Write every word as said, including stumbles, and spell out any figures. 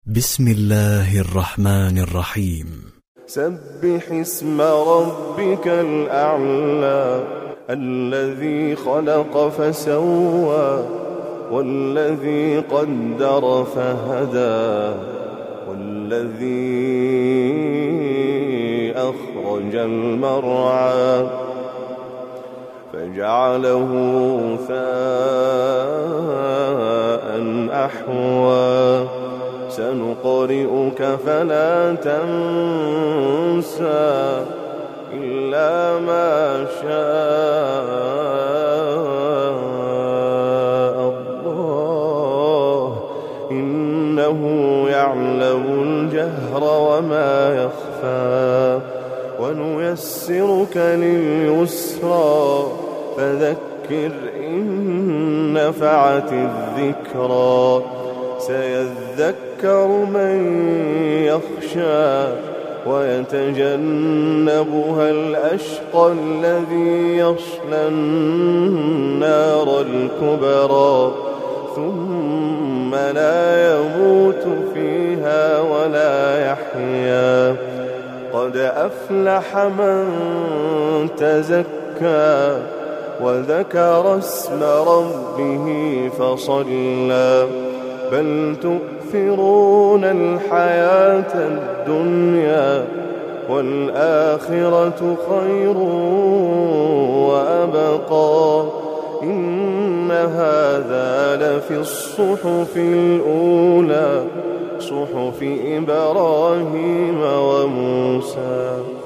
بسم الله الرحمن الرحيم. سبح اسم ربك الأعلى الذي خلق فسوى والذي قدر فهدى والذي أخرج المرعى فجعله غثاء أحوى سنقرئك فلا تنسى إلا ما شاء الله إنه يعلم الجهر وما يخفى ونيسرك لليسرى فذكر إن نفعت الذكرى سيذكر من يخشى ويتجنبها الأشقى الذي يصلى النار الكبرى ثم لا يموت فيها ولا يحيا قد أفلح من تزكى وذكر اسم ربه فصلى بل تؤثرون الحياة الدنيا والآخرة خير وأبقى إن هذا لفي الصحف الأولى صحف إبراهيم وموسى.